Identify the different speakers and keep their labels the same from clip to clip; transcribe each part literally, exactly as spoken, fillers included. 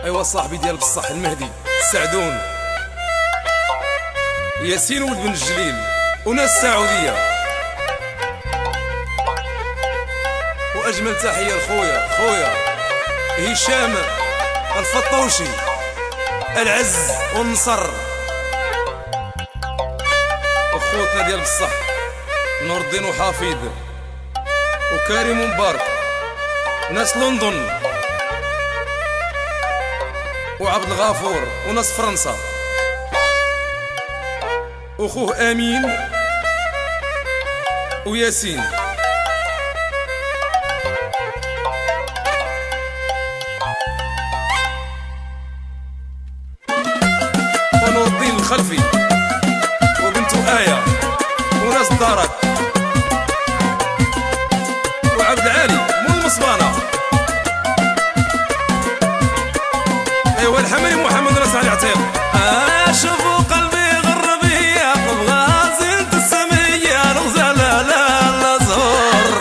Speaker 1: ايوا صاحبي ديال بصح المهدي السعدون ياسين ولد بن الجليل وناس السعوديه. واجمل تحيه لخويا خويا هشام الفطوشي العز والنصر، وخوتنا ديال بصح نور الدين وحفيظ وكريم ومبارك ناس لندن وعبد الغفور وناس فرنسا، وخوه امين وياسين. ونور الدين الخلفي وبنته آية وناس الدارك وعبد العالي مو المصبانة. ايوا الحمري محمد ناس علي عتيق.
Speaker 2: آه شوفوا قلبي غر بيا غازلة السمية الغزال لا لا زهور.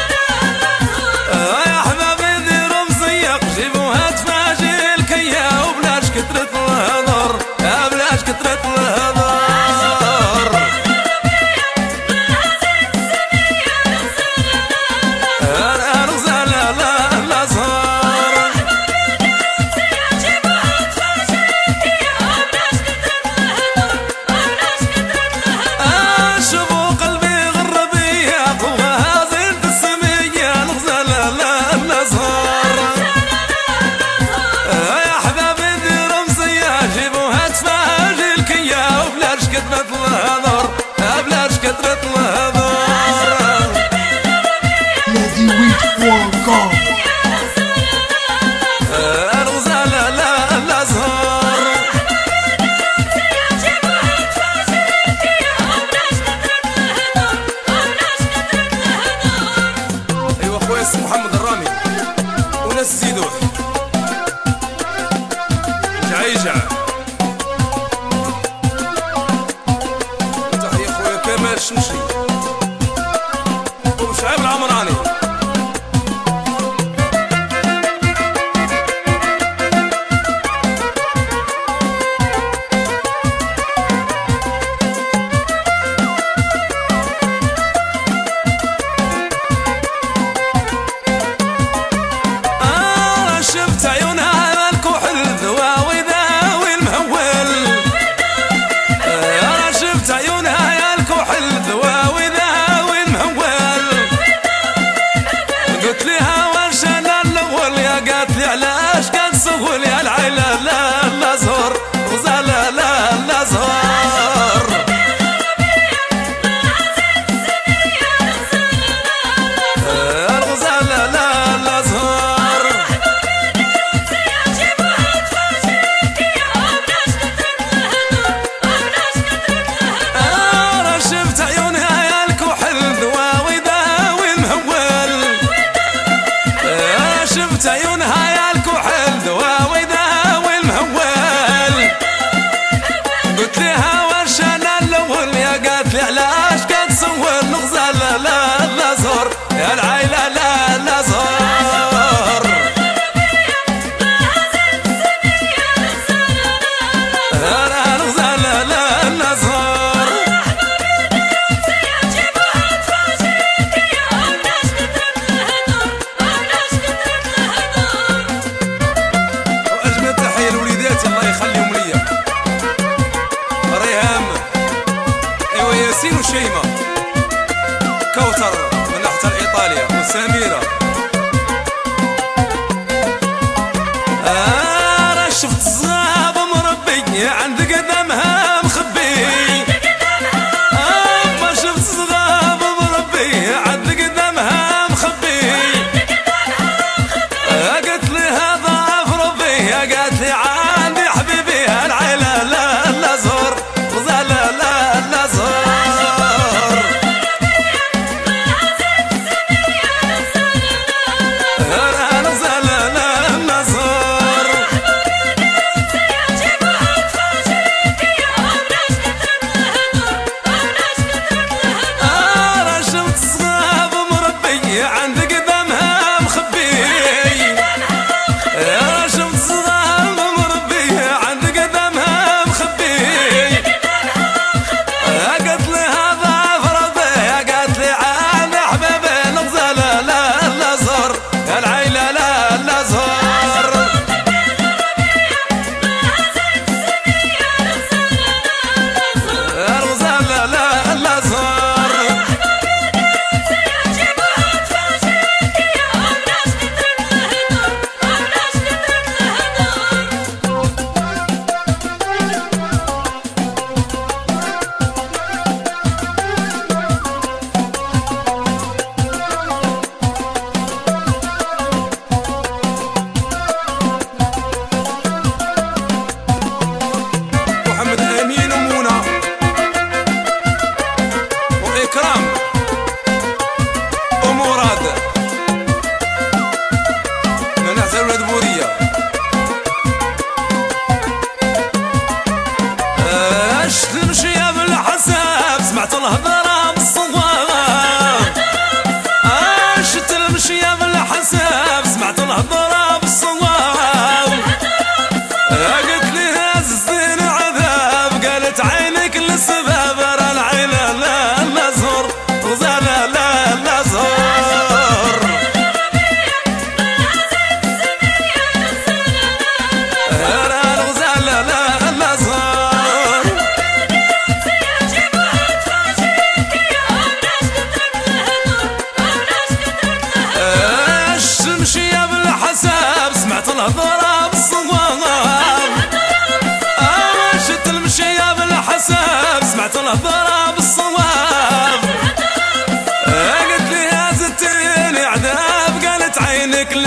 Speaker 2: آه يا حبابي ديروا مزيق جيبوها تفاجئ الكيا وبلاش كترة الهضر، يا بلاش كترة الهضر.
Speaker 1: محمد الرامي وناس الزيدوح جعيجع. وتحية خويا كمال الشمشي وشعيب العمراني.
Speaker 2: علاش كنسول يا العيلة لا لا زهر غزال لا لا زهر. الغزال لا لا زهر. انا شفت عيونها يا الكحل ذواوي ذاوي المهول. شفت عيونها يا الكحل ذواوي ذاوي المهول. قلت لها وش انا الاول يا قالت لي علاش كتسول الغزال لا لا لا زهر، يا العيلة لا لا زهر. انا الغزال لا لا لا زهر.
Speaker 1: واجمل تحيه لوليداتي الله يخليهم ليا، ريهام ايوا ياسين وشيمه كوثر من ناحيه ايطاليا وسميره.
Speaker 2: انا شفت الزاب مربي عند قدمها مخبي. اما شفت الزاب مربي عند قدمها مخبي. قالت لي هذا افربي، قالت لي عندي حبيبي العيلة لا لا زهر غزال لا لا زهر. انا غزال لا لا زهر.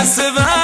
Speaker 2: السباق